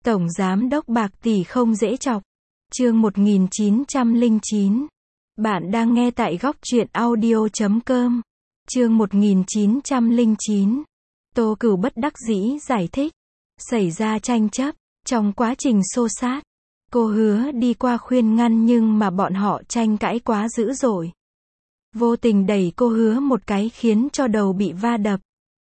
Tổng giám đốc bạc tỷ không dễ chọc. Chương 1909. Bạn đang nghe tại góc truyện audio.com. Chương 1909. Tô Cửu bất đắc dĩ giải thích. Xảy ra tranh chấp. Trong quá trình xô xát, cô hứa đi qua khuyên ngăn nhưng mà bọn họ tranh cãi quá dữ dội. Vô tình đẩy cô hứa một cái khiến cho đầu bị va đập.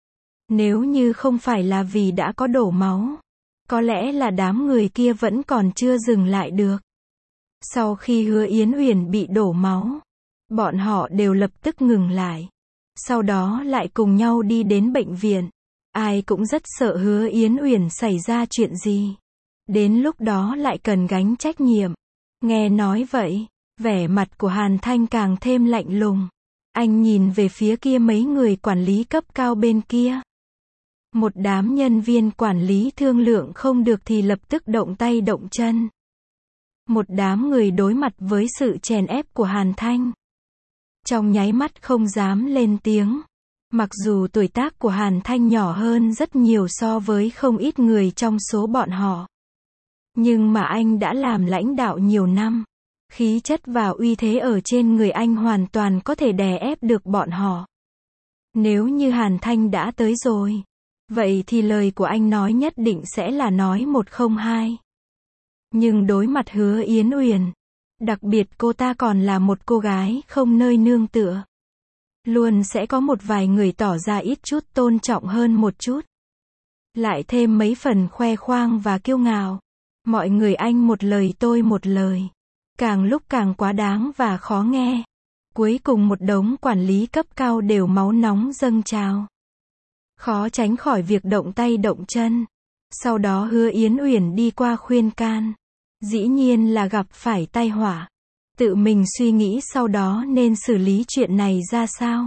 Nếu như không phải là vì đã có đổ máu, có lẽ là đám người kia vẫn còn chưa dừng lại được. Sau khi Hứa Yến Uyển bị đổ máu, bọn họ đều lập tức ngừng lại. Sau đó lại cùng nhau đi đến bệnh viện. Ai cũng rất sợ Hứa Yến Uyển xảy ra chuyện gì. Đến lúc đó lại cần gánh trách nhiệm. Nghe nói vậy, vẻ mặt của Hàn Thanh càng thêm lạnh lùng. Anh nhìn về phía kia mấy người quản lý cấp cao bên kia. Một đám nhân viên quản lý thương lượng không được thì lập tức động tay động chân. Một đám người đối mặt với sự chèn ép của Hàn Thanh. Trong nháy mắt không dám lên tiếng. Mặc dù tuổi tác của Hàn Thanh nhỏ hơn rất nhiều so với không ít người trong số bọn họ. Nhưng mà anh đã làm lãnh đạo nhiều năm. Khí chất và uy thế ở trên người anh hoàn toàn có thể đè ép được bọn họ. Nếu như Hàn Thanh đã tới rồi, vậy thì lời của anh nói nhất định sẽ là nói một không hai. Nhưng đối mặt Hứa Yến Uyển, đặc biệt cô ta còn là một cô gái không nơi nương tựa. Luôn sẽ có một vài người tỏ ra ít chút tôn trọng hơn một chút. Lại thêm mấy phần khoe khoang và kiêu ngạo. Mọi người anh một lời tôi một lời. Càng lúc càng quá đáng và khó nghe. Cuối cùng một đống quản lý cấp cao đều máu nóng dâng trào. Khó tránh khỏi việc động tay động chân. Sau đó Hứa Yến Uyển đi qua khuyên can. Dĩ nhiên là gặp phải tai họa. Tự mình suy nghĩ sau đó nên xử lý chuyện này ra sao.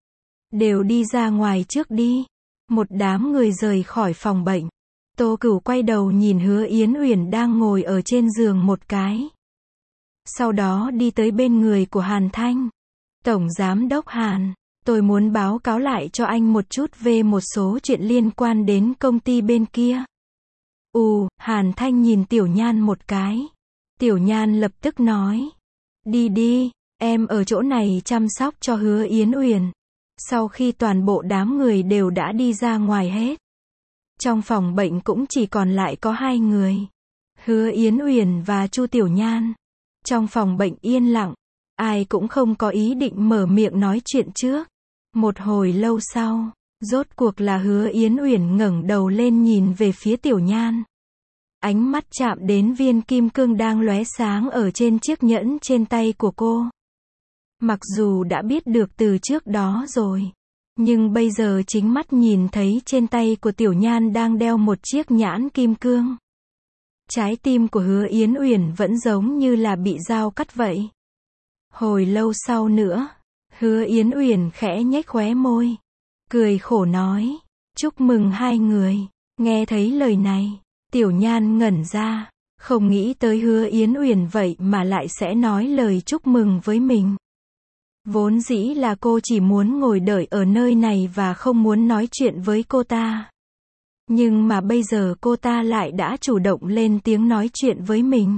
Đều đi ra ngoài trước đi. Một đám người rời khỏi phòng bệnh. Tô Cửu quay đầu nhìn Hứa Yến Uyển đang ngồi ở trên giường một cái. Sau đó đi tới bên người của Hàn Thanh. Tổng giám đốc Hàn, tôi muốn báo cáo lại cho anh một chút về một số chuyện liên quan đến công ty bên kia. Hàn Thanh nhìn Tiểu Nhan một cái. Tiểu Nhan lập tức nói. Đi đi, em ở chỗ này chăm sóc cho Hứa Yến Uyển. Sau khi toàn bộ đám người đều đã đi ra ngoài hết. Trong phòng bệnh cũng chỉ còn lại có hai người. Hứa Yến Uyển và Chu Tiểu Nhan. Trong phòng bệnh yên lặng. Ai cũng không có ý định mở miệng nói chuyện trước. Một hồi lâu sau, rốt cuộc là Hứa Yến Uyển ngẩng đầu lên nhìn về phía Tiểu Nhan. Ánh mắt chạm đến viên kim cương đang lóe sáng ở trên chiếc nhẫn trên tay của cô. Mặc dù đã biết được từ trước đó rồi, nhưng bây giờ chính mắt nhìn thấy trên tay của Tiểu Nhan đang đeo một chiếc nhãn kim cương. Trái tim của Hứa Yến Uyển vẫn giống như là bị dao cắt vậy. Hồi lâu sau nữa, Hứa Yến Uyển khẽ nhếch khóe môi, cười khổ nói, chúc mừng hai người. Nghe thấy lời này, Tiểu Nhan ngẩn ra, không nghĩ tới Hứa Yến Uyển vậy mà lại sẽ nói lời chúc mừng với mình. Vốn dĩ là cô chỉ muốn ngồi đợi ở nơi này và không muốn nói chuyện với cô ta. Nhưng mà bây giờ cô ta lại đã chủ động lên tiếng nói chuyện với mình.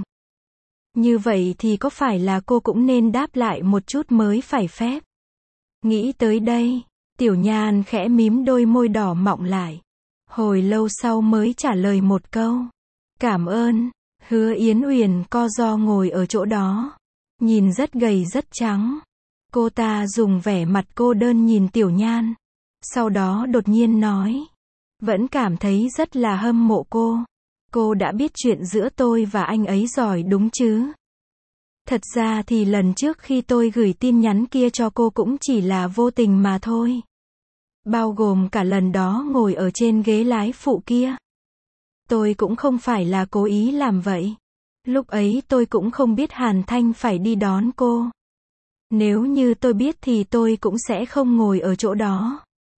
Như vậy thì có phải là cô cũng nên đáp lại một chút mới phải phép. Nghĩ tới đây, Tiểu Nhan khẽ mím đôi môi đỏ mọng lại. Hồi lâu sau mới trả lời một câu. Cảm ơn. Hứa Yến Uyển co ro ngồi ở chỗ đó. Nhìn rất gầy rất trắng. Cô ta dùng vẻ mặt cô đơn nhìn Tiểu Nhan. Sau đó đột nhiên nói. Vẫn cảm thấy rất là hâm mộ cô. Cô đã biết chuyện giữa tôi và anh ấy rồi đúng chứ? Thật ra thì lần trước khi tôi gửi tin nhắn kia cho cô cũng chỉ là vô tình mà thôi. Bao gồm cả lần đó ngồi ở trên ghế lái phụ kia. Tôi cũng không phải là cố ý làm vậy. Lúc ấy tôi cũng không biết Hàn Thanh phải đi đón cô. Nếu như tôi biết thì tôi cũng sẽ không ngồi ở chỗ đó.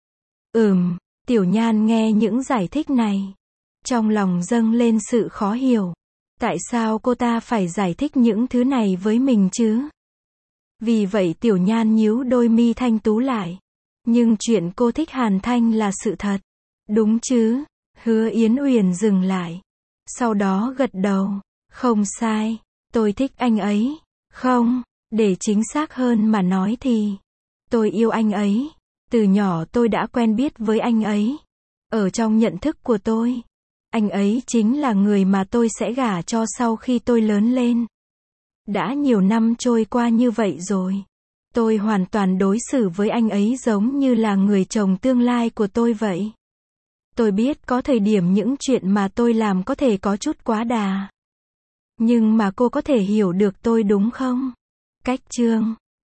Tiểu Nhan nghe những giải thích này. Trong lòng dâng lên sự khó hiểu. Tại sao cô ta phải giải thích những thứ này với mình chứ? Vì vậy Tiểu Nhan nhíu đôi mi thanh tú lại. Nhưng chuyện cô thích Hàn Thanh là sự thật. Đúng chứ? Hứa Yến Uyển dừng lại. Sau đó gật đầu. Không sai, tôi thích anh ấy. Không, để chính xác hơn mà nói thì, tôi yêu anh ấy. Từ nhỏ tôi đã quen biết với anh ấy. Ở trong nhận thức của tôi, anh ấy chính là người mà tôi sẽ gả cho sau khi tôi lớn lên. Đã nhiều năm trôi qua như vậy rồi. Tôi hoàn toàn đối xử với anh ấy giống như là người chồng tương lai của tôi vậy. Tôi biết có thời điểm những chuyện mà tôi làm có thể có chút quá đà. Nhưng mà cô có thể hiểu được tôi đúng không? Cách chương